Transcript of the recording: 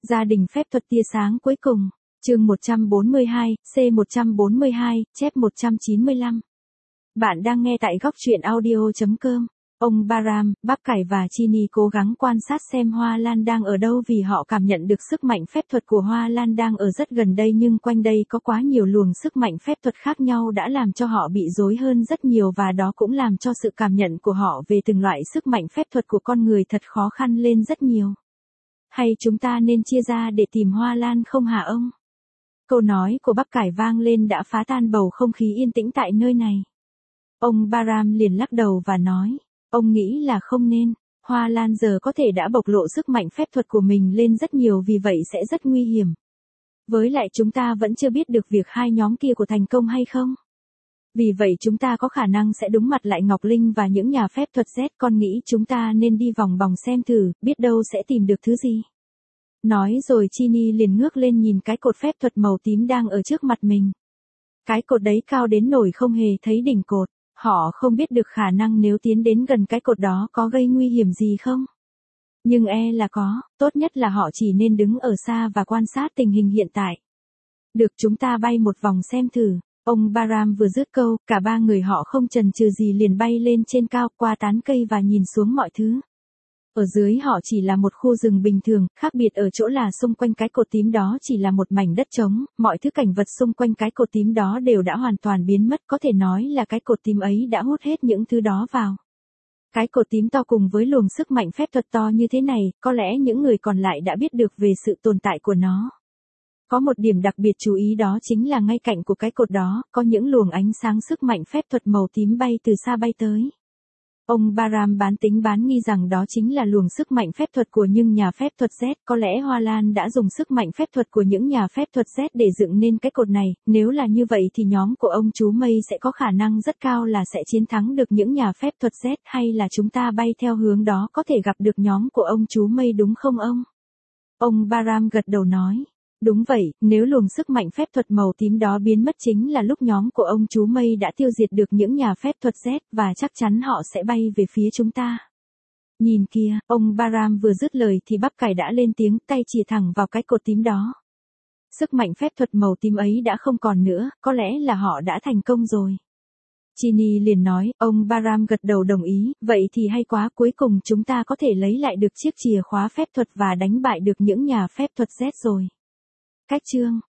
Gia đình phép thuật tia sáng cuối cùng, chương 142, C142, chép 195. Bạn đang nghe tại góc truyện audio.com. Ông Bahram, bắp cải và Chini cố gắng quan sát xem Hoa Lan đang ở đâu vì họ cảm nhận được sức mạnh phép thuật của Hoa Lan đang ở rất gần đây, nhưng quanh đây có quá nhiều luồng sức mạnh phép thuật khác nhau đã làm cho họ bị rối hơn rất nhiều, và đó cũng làm cho sự cảm nhận của họ về từng loại sức mạnh phép thuật của con người thật khó khăn lên rất nhiều. Hay chúng ta nên chia ra để tìm Hoa Lan không hả ông? Câu nói của bắp cải vang lên đã phá tan bầu không khí yên tĩnh tại nơi này. Ông Bahram liền lắc đầu và nói, ông nghĩ là không nên. Hoa Lan giờ có thể đã bộc lộ sức mạnh phép thuật của mình lên rất nhiều, vì vậy sẽ rất nguy hiểm. Với lại chúng ta vẫn chưa biết được việc hai nhóm kia của thành công hay không. Vì vậy chúng ta có khả năng sẽ đúng mặt lại Ngọc Linh và những nhà phép thuật Z. Con nghĩ chúng ta nên đi vòng vòng xem thử, biết đâu sẽ tìm được thứ gì. Nói rồi Chini liền ngước lên nhìn cái cột phép thuật màu tím đang ở trước mặt mình. Cái cột đấy cao đến nỗi không hề thấy đỉnh cột. Họ không biết được khả năng nếu tiến đến gần cái cột đó có gây nguy hiểm gì không. Nhưng là có, tốt nhất là họ chỉ nên đứng ở xa và quan sát tình hình hiện tại. Được, chúng ta bay một vòng xem thử. Ông Bahram vừa dứt câu, cả ba người họ không chần chừ gì liền bay lên trên cao qua tán cây và nhìn xuống mọi thứ. Ở dưới họ chỉ là một khu rừng bình thường, khác biệt ở chỗ là xung quanh cái cột tím đó chỉ là một mảnh đất trống, mọi thứ cảnh vật xung quanh cái cột tím đó đều đã hoàn toàn biến mất, có thể nói là cái cột tím ấy đã hút hết những thứ đó vào. Cái cột tím to cùng với luồng sức mạnh phép thuật to như thế này, có lẽ những người còn lại đã biết được về sự tồn tại của nó. Có một điểm đặc biệt chú ý, đó chính là ngay cạnh của cái cột đó, có những luồng ánh sáng sức mạnh phép thuật màu tím bay từ xa bay tới. Ông Bahram bán tính bán nghi rằng đó chính là luồng sức mạnh phép thuật của những nhà phép thuật Z. Có lẽ Hoa Lan đã dùng sức mạnh phép thuật của những nhà phép thuật Z để dựng nên cái cột này. Nếu là như vậy thì nhóm của ông chú Mây sẽ có khả năng rất cao là sẽ chiến thắng được những nhà phép thuật Z, hay là chúng ta bay theo hướng đó có thể gặp được nhóm của ông chú Mây đúng không ông? Ông Bahram gật đầu nói. Đúng vậy, nếu luồng sức mạnh phép thuật màu tím đó biến mất chính là lúc nhóm của ông chú Mây đã tiêu diệt được những nhà phép thuật Z, và chắc chắn họ sẽ bay về phía chúng ta. Nhìn kìa, ông Bahram vừa dứt lời thì bắp cải đã lên tiếng, tay chỉ thẳng vào cái cột tím đó. Sức mạnh phép thuật màu tím ấy đã không còn nữa, có lẽ là họ đã thành công rồi. Chini liền nói, ông Bahram gật đầu đồng ý, vậy thì hay quá, cuối cùng chúng ta có thể lấy lại được chiếc chìa khóa phép thuật và đánh bại được những nhà phép thuật Z rồi. Cách chương